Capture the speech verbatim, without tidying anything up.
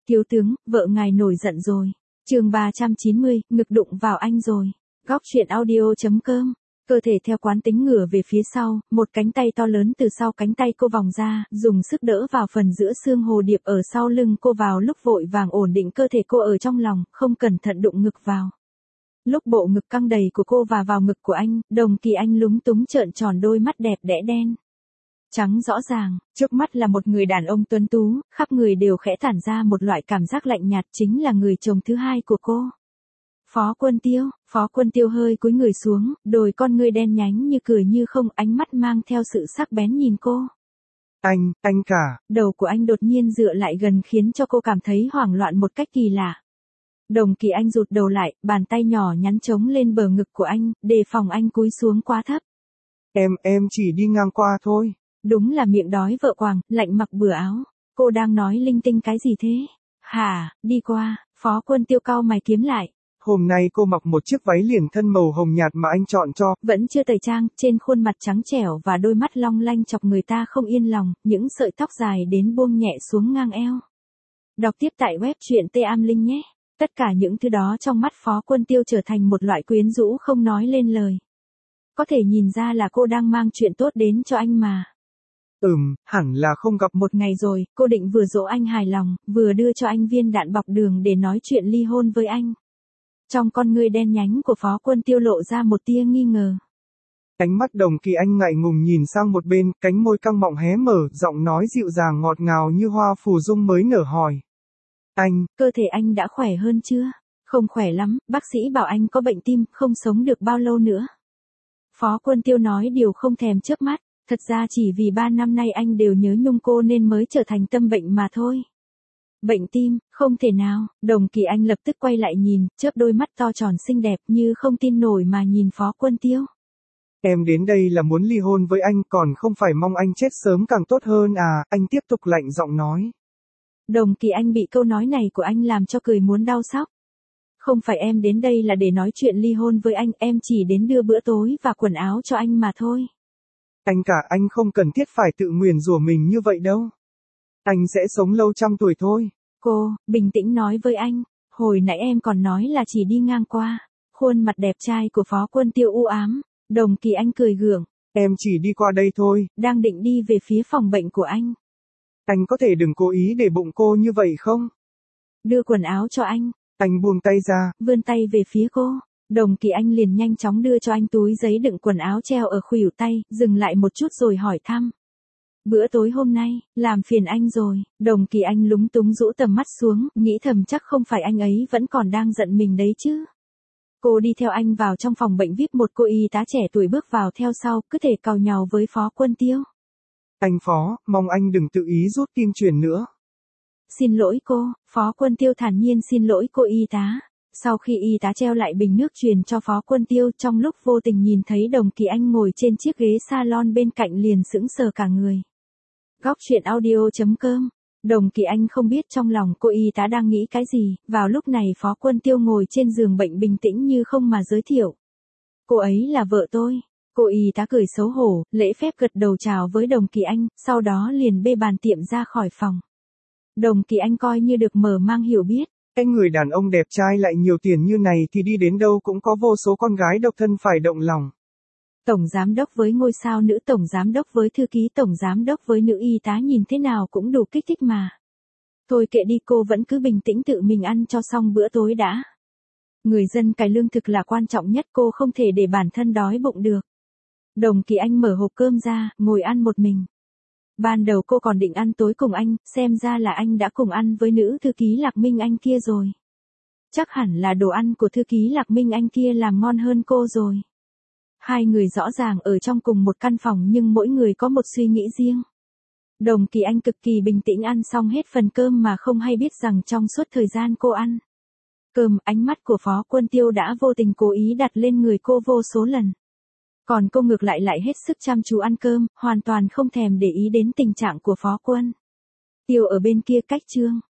Thiếu tướng, vợ ngài nổi giận rồi. Chương ba trăm chín mươi, ngực đụng vào anh rồi. Góc truyện audio chấm com. Cơ thể theo quán tính ngửa về phía sau, một cánh tay to lớn từ sau cánh tay cô vòng ra, dùng sức đỡ vào phần giữa xương hồ điệp ở sau lưng cô vào lúc vội vàng ổn định cơ thể cô ở trong lòng, không cẩn thận đụng ngực vào. Lúc bộ ngực căng đầy của cô và vào ngực của anh, Đồng Kỳ Anh lúng túng trợn tròn đôi mắt đẹp đẽ đen. Trắng rõ ràng, trước mắt là một người đàn ông tuấn tú, khắp người đều khẽ tản ra một loại cảm giác lạnh nhạt, chính là người chồng thứ hai của cô. Phó Quân Tiêu, Phó Quân Tiêu hơi cúi người xuống, đôi con ngươi đen nhánh như cười như không, ánh mắt mang theo sự sắc bén nhìn cô. Anh, anh cả. Đầu của anh đột nhiên dựa lại gần khiến cho cô cảm thấy hoảng loạn một cách kỳ lạ. Đồng Kỳ Anh rụt đầu lại, bàn tay nhỏ nhắn chống lên bờ ngực của anh, đề phòng anh cúi xuống quá thấp. Em, em chỉ đi ngang qua thôi. Đúng là miệng đói vợ quàng, lạnh mặc bừa áo. Cô đang nói linh tinh cái gì thế? Hả, đi qua, Phó Quân Tiêu cau mày kiếm lại. Hôm nay cô mặc một chiếc váy liền thân màu hồng nhạt mà anh chọn cho. Vẫn chưa tẩy trang, trên khuôn mặt trắng trẻo và đôi mắt long lanh chọc người ta không yên lòng, những sợi tóc dài đến buông nhẹ xuống ngang eo. Đọc tiếp tại web truyện T A M Linh nhé. Tất cả những thứ đó trong mắt Phó Quân Tiêu trở thành một loại quyến rũ không nói lên lời. Có thể nhìn ra là cô đang mang chuyện tốt đến cho anh mà. Ừm, hẳn là không gặp một ngày rồi, cô định vừa dỗ anh hài lòng, vừa đưa cho anh viên đạn bọc đường để nói chuyện ly hôn với anh. Trong con ngươi đen nhánh của Phó Quân Tiêu lộ ra một tia nghi ngờ. Ánh mắt Đồng Kỳ Anh ngại ngùng nhìn sang một bên, cánh môi căng mọng hé mở, giọng nói dịu dàng ngọt ngào như hoa phù dung mới nở hỏi. Anh, cơ thể anh đã khỏe hơn chưa? Không khỏe lắm, bác sĩ bảo anh có bệnh tim, không sống được bao lâu nữa. Phó Quân Tiêu nói điều không thèm chớp mắt, thật ra chỉ vì ba năm nay anh đều nhớ nhung cô nên mới trở thành tâm bệnh mà thôi. Bệnh tim, không thể nào, Đồng Kỳ Anh lập tức quay lại nhìn, chớp đôi mắt to tròn xinh đẹp như không tin nổi mà nhìn Phó Quân Tiêu. Em đến đây là muốn ly hôn với anh, còn không phải mong anh chết sớm càng tốt hơn à, anh tiếp tục lạnh giọng nói. Đồng Kỳ Anh bị câu nói này của anh làm cho cười muốn đau xóc. Không phải em đến đây là để nói chuyện ly hôn với anh, em chỉ đến đưa bữa tối và quần áo cho anh mà thôi. Anh cả, anh không cần thiết phải tự nguyền rủa mình như vậy đâu. Anh sẽ sống lâu trăm tuổi thôi. Cô, bình tĩnh nói với anh, hồi nãy em còn nói là chỉ đi ngang qua. Khuôn mặt đẹp trai của Phó Quân Tiêu u ám, Đồng Kỳ Anh cười gượng. Em chỉ đi qua đây thôi. Đang định đi về phía phòng bệnh của anh. Anh có thể đừng cố ý để bụng cô như vậy không? Đưa quần áo cho anh. Anh buông tay ra. Vươn tay về phía cô. Đồng Kỳ Anh liền nhanh chóng đưa cho anh túi giấy đựng quần áo treo ở khuỷu tay, dừng lại một chút rồi hỏi thăm. Bữa tối hôm nay, làm phiền anh rồi. Đồng Kỳ Anh lúng túng rũ tầm mắt xuống, nghĩ thầm chắc không phải anh ấy vẫn còn đang giận mình đấy chứ. Cô đi theo anh vào trong phòng bệnh vi ai pi, một cô y tá trẻ tuổi bước vào theo sau, cứ thể càu nhàu với Phó Quân Tiêu. Anh Phó, mong anh đừng tự ý rút kim truyền nữa. Xin lỗi cô, Phó Quân Tiêu thản nhiên xin lỗi cô y tá. Sau khi y tá treo lại bình nước truyền cho Phó Quân Tiêu, trong lúc vô tình nhìn thấy Đồng Kỳ Anh ngồi trên chiếc ghế salon bên cạnh liền sững sờ cả người. Góc truyện audio chấm com. Đồng Kỳ Anh không biết trong lòng cô y tá đang nghĩ cái gì, vào lúc này Phó Quân Tiêu ngồi trên giường bệnh bình tĩnh như không mà giới thiệu. Cô ấy là vợ tôi. Cô y tá cười xấu hổ, lễ phép gật đầu chào với Đồng Kỳ Anh, sau đó liền bê bàn tiệm ra khỏi phòng. Đồng Kỳ Anh coi như được mở mang hiểu biết. Cái người đàn ông đẹp trai lại nhiều tiền như này thì đi đến đâu cũng có vô số con gái độc thân phải động lòng. Tổng giám đốc với ngôi sao nữ, tổng giám đốc với thư ký, tổng giám đốc với nữ y tá, nhìn thế nào cũng đủ kích thích mà. Thôi kệ đi, cô vẫn cứ bình tĩnh tự mình ăn cho xong bữa tối đã. Người dân cày lương thực là quan trọng nhất, cô không thể để bản thân đói bụng được. Đồng Kỳ Anh mở hộp cơm ra, ngồi ăn một mình. Ban đầu cô còn định ăn tối cùng anh, xem ra là anh đã cùng ăn với nữ thư ký Lạc Minh Anh kia rồi. Chắc hẳn là đồ ăn của thư ký Lạc Minh Anh kia làm ngon hơn cô rồi. Hai người rõ ràng ở trong cùng một căn phòng nhưng mỗi người có một suy nghĩ riêng. Đồng Kỳ Anh cực kỳ bình tĩnh ăn xong hết phần cơm mà không hay biết rằng trong suốt thời gian cô ăn cơm, ánh mắt của Phó Quân Tiêu đã vô tình cố ý đặt lên người cô vô số lần. Còn cô ngược lại lại hết sức chăm chú ăn cơm, hoàn toàn không thèm để ý đến tình trạng của Phó Quân Tiêu ở bên kia cách chương.